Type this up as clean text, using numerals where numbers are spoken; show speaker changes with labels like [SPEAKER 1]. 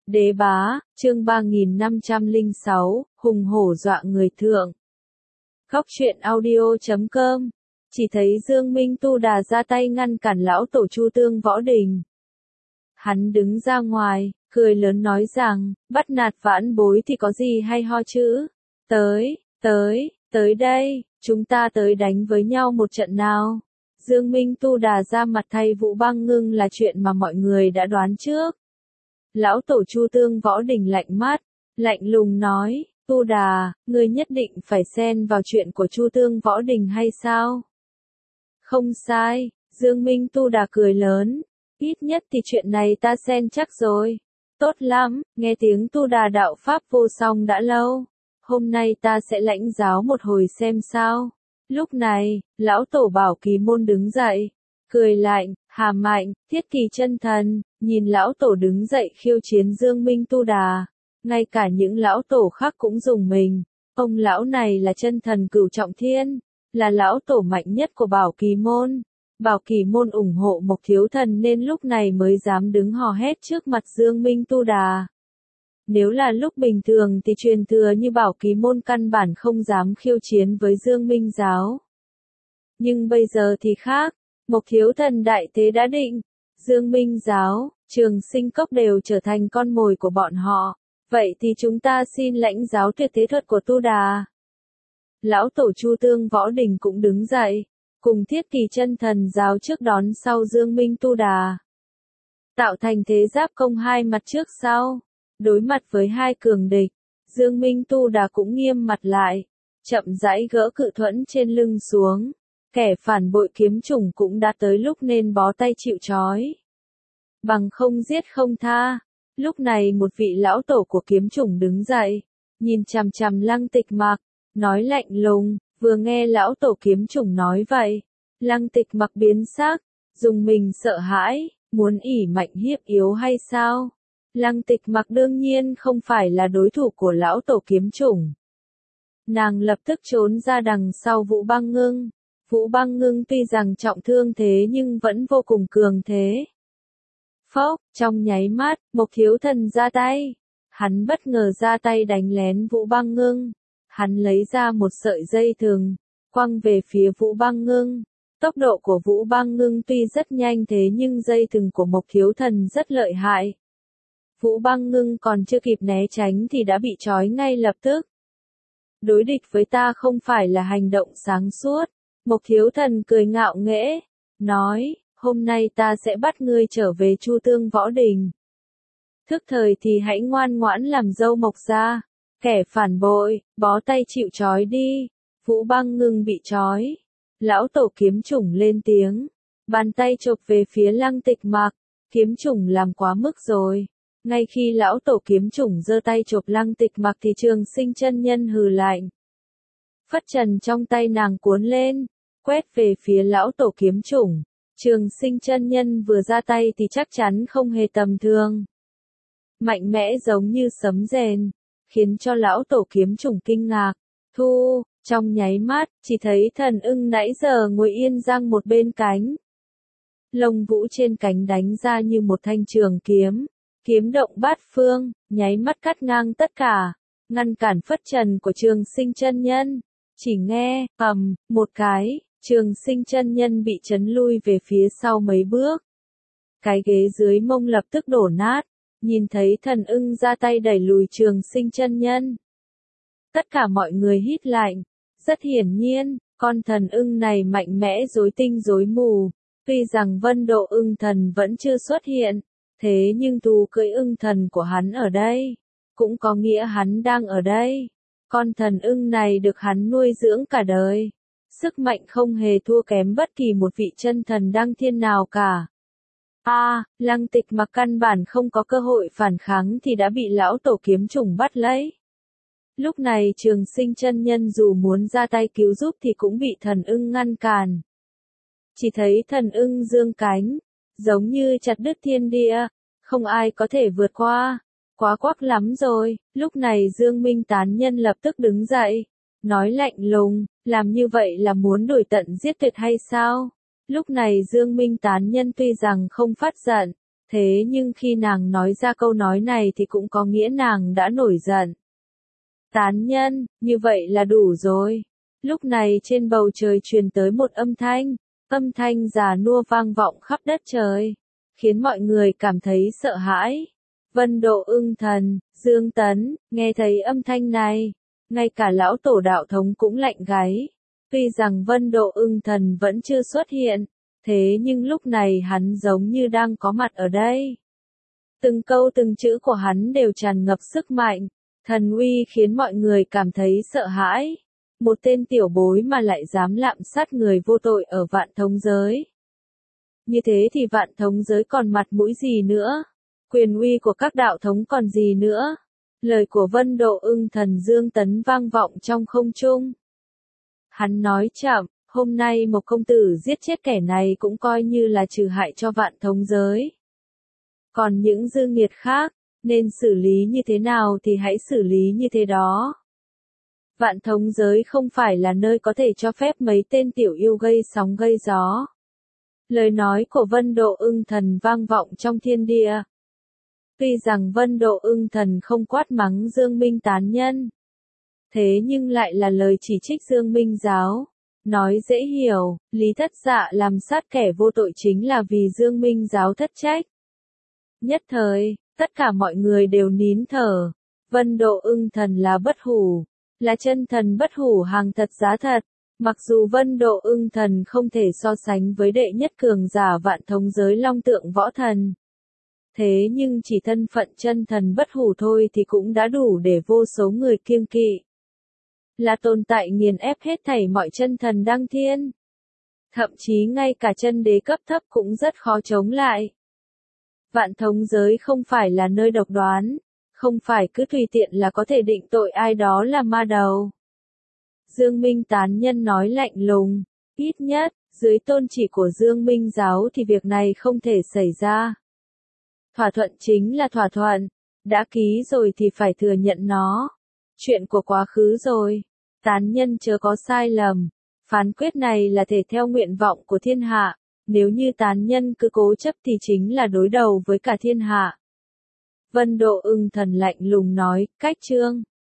[SPEAKER 1] Đế bá, chương 3506, hùng hổ dọa người thượng. Góc truyện audio.com. Chỉ thấy Dương Minh Tu Đà ra tay ngăn cản lão tổ Chu Tương Võ Đình. Hắn đứng ra ngoài, cười lớn nói rằng, bắt nạt vãn bối thì có gì hay ho chứ? Tới đây, chúng ta tới đánh với nhau một trận nào. Dương Minh Tu Đà ra mặt thay Vũ Băng Ngưng là chuyện mà mọi người đã đoán trước. Lão tổ Chu Tương Võ Đình lạnh mắt, lạnh lùng nói, Tu Đà, ngươi nhất định phải xen vào chuyện của Chu Tương Võ Đình hay sao? Không sai, Dương Minh Tu Đà cười lớn, ít nhất thì chuyện này ta xen chắc rồi. Tốt lắm, nghe tiếng Tu Đà đạo pháp vô song đã lâu. Hôm nay ta sẽ lãnh giáo một hồi xem sao. Lúc này, lão tổ Bảo Kỳ Môn đứng dậy, cười lạnh, hàm mạnh, Thiết Kỳ chân thần, nhìn lão tổ đứng dậy khiêu chiến Dương Minh Tu Đà. Ngay cả những lão tổ khác cũng dùng mình. Ông lão này là chân thần cửu trọng thiên, là lão tổ mạnh nhất của Bảo Kỳ Môn. Bảo Kỳ Môn ủng hộ Mộc Thiếu Thần nên lúc này mới dám đứng hò hét trước mặt Dương Minh Tu Đà. Nếu là lúc bình thường thì truyền thừa như Bảo Kỳ Môn căn bản không dám khiêu chiến với Dương Minh Giáo. Nhưng bây giờ thì khác, Mộc Thiếu Thần đại thế đã định, Dương Minh Giáo, Trường Sinh Cốc đều trở thành con mồi của bọn họ. Vậy thì chúng ta xin lãnh giáo tuyệt thế thuật của Tu Đà. Lão tổ Chu Tương Võ Đình cũng đứng dậy, cùng Thiết Kỳ chân thần giáo trước đón sau Dương Minh Tu Đà. Tạo thành thế giáp công hai mặt trước sau. Đối mặt với hai cường địch, Dương Minh Tu Đà cũng nghiêm mặt lại, chậm rãi gỡ cự thuẫn trên lưng xuống. Kẻ phản bội kiếm chủng cũng đã tới lúc nên bó tay chịu trói. Bằng không giết không tha. Lúc này một vị lão tổ của kiếm chủng đứng dậy, nhìn chằm chằm Lăng Tịch Mặc, nói lạnh lùng. Vừa nghe lão tổ kiếm chủng nói vậy, Lăng Tịch Mặc biến sắc, dùng mình sợ hãi, muốn ỷ mạnh hiếp yếu hay sao? Lăng Tịch Mặc đương nhiên không phải là đối thủ của lão tổ kiếm chủng. Nàng lập tức trốn ra đằng sau Vũ Băng Ngưng. Vũ Băng Ngưng tuy rằng trọng thương thế nhưng vẫn vô cùng cường thế. Phốc, trong nháy mắt, Mộc Thiếu Thần ra tay. Hắn bất ngờ ra tay đánh lén Vũ Băng Ngưng. Hắn lấy ra một sợi dây thừng, quăng về phía Vũ Băng Ngưng. Tốc độ của Vũ Băng Ngưng tuy rất nhanh thế nhưng dây thừng của Mộc Thiếu Thần rất lợi hại. Vũ Băng Ngưng còn chưa kịp né tránh thì đã bị trói ngay lập tức. Đối địch với ta không phải là hành động sáng suốt. Mộc Thiếu Thần cười ngạo nghễ, nói, hôm nay ta sẽ bắt ngươi trở về Chu Tương Võ Đình. Thức thời thì hãy ngoan ngoãn làm dâu Mộc gia. Kẻ phản bội, bó tay chịu trói đi. Vũ Băng Ngưng bị trói. Lão tổ kiếm chủng lên tiếng, bàn tay chộp về phía Lăng Tịch Mặc. Kiếm chủng làm quá mức rồi. Ngay khi lão tổ kiếm chủng giơ tay chộp Lăng Tịch Mặc thì Trường Sinh chân nhân hừ lạnh. Phất trần trong tay nàng cuốn lên, quét về phía lão tổ kiếm chủng. Trường Sinh chân nhân vừa ra tay thì chắc chắn không hề tầm thường. Mạnh mẽ giống như sấm rền, khiến cho lão tổ kiếm chủng kinh ngạc. Trong nháy mắt, chỉ thấy thần ưng nãy giờ ngồi yên giang một bên cánh. Lông vũ trên cánh đánh ra như một thanh trường kiếm. Kiếm động bát phương, nháy mắt cắt ngang tất cả, ngăn cản phất trần của Trường Sinh chân nhân. Chỉ nghe, ầm, một cái, Trường Sinh chân nhân bị chấn lui về phía sau mấy bước. Cái ghế dưới mông lập tức đổ nát, nhìn thấy thần ưng ra tay đẩy lùi Trường Sinh chân nhân. Tất cả mọi người hít lạnh, rất hiển nhiên, con thần ưng này mạnh mẽ rối tinh rối mù. Tuy rằng Vân Độ ưng thần vẫn chưa xuất hiện, thế nhưng thú cưỡi ưng thần của hắn ở đây, cũng có nghĩa hắn đang ở đây. Con thần ưng này được hắn nuôi dưỡng cả đời. Sức mạnh không hề thua kém bất kỳ một vị chân thần đăng thiên nào cả. Lăng Tịch Mặc căn bản không có cơ hội phản kháng thì đã bị lão tổ kiếm chủng bắt lấy. Lúc này Trường Sinh chân nhân dù muốn ra tay cứu giúp thì cũng bị thần ưng ngăn cản. Chỉ thấy thần ưng dương cánh, giống như chặt đứt thiên địa, không ai có thể vượt qua. Quá quắc lắm rồi. Lúc này Dương Minh tán nhân lập tức đứng dậy, nói lạnh lùng, làm như vậy là muốn đuổi tận giết tuyệt hay sao? Lúc này Dương Minh tán nhân tuy rằng không phát giận, Thế nhưng khi nàng nói ra câu nói này thì cũng có nghĩa nàng đã nổi giận. Tán nhân, như vậy là đủ rồi. Lúc này trên bầu trời truyền tới một âm thanh già nua vang vọng khắp đất trời, khiến mọi người cảm thấy sợ hãi. Vân Độ Ưng Thần, Dương Tấn, nghe thấy âm thanh này, ngay cả lão tổ đạo thống cũng lạnh gáy. Tuy rằng Vân Độ Ưng Thần vẫn chưa xuất hiện, thế nhưng lúc này hắn giống như đang có mặt ở đây. Từng câu từng chữ của hắn đều tràn ngập sức mạnh, thần uy khiến mọi người cảm thấy sợ hãi. Một tên tiểu bối mà lại dám lạm sát người vô tội ở Vạn Thống Giới. Như thế thì Vạn Thống Giới còn mặt mũi gì nữa? Quyền uy của các đạo thống còn gì nữa? Lời của Vân Độ Ưng Thần Dương Tấn vang vọng trong không trung. Hắn nói chậm, hôm nay một công tử giết chết kẻ này cũng coi như là trừ hại cho Vạn Thống Giới. Còn những dư nghiệt khác, nên xử lý như thế nào thì hãy xử lý như thế đó. Vạn Thống Giới không phải là nơi có thể cho phép mấy tên tiểu yêu gây sóng gây gió. Lời nói của Vân Độ Ưng Thần vang vọng trong thiên địa. Tuy rằng Vân Độ Ưng Thần không quát mắng Dương Minh tán nhân, thế nhưng lại là lời chỉ trích Dương Minh giáo. Nói dễ hiểu, Lý Thất Dạ làm sát kẻ vô tội chính là vì Dương Minh giáo thất trách. Nhất thời, tất cả mọi người đều nín thở. Vân Độ Ưng Thần là bất hủ, là chân thần bất hủ hàng thật giá thật. Mặc dù Vân Độ Ưng Thần không thể so sánh với đệ nhất cường giả Vạn Thống Giới Long Tượng Võ Thần. Thế nhưng chỉ thân phận chân thần bất hủ thôi thì cũng đã đủ để vô số người kiêng kỵ. Là tồn tại nghiền ép hết thảy mọi chân thần đăng thiên. Thậm chí ngay cả chân đế cấp thấp cũng rất khó chống lại. Vạn Thống Giới không phải là nơi độc đoán, không phải cứ tùy tiện là có thể định tội ai đó là ma đầu. Dương Minh tán nhân nói lạnh lùng, ít nhất, dưới tôn chỉ của Dương Minh giáo thì việc này không thể xảy ra. Thỏa thuận chính là thỏa thuận, đã ký rồi thì phải thừa nhận nó. Chuyện của quá khứ rồi, tán nhân chớ có sai lầm, phán quyết này là thể theo nguyện vọng của thiên hạ, nếu như tán nhân cứ cố chấp thì chính là đối đầu với cả thiên hạ. Vân Độ Ưng Thần lạnh lùng nói, cách chương.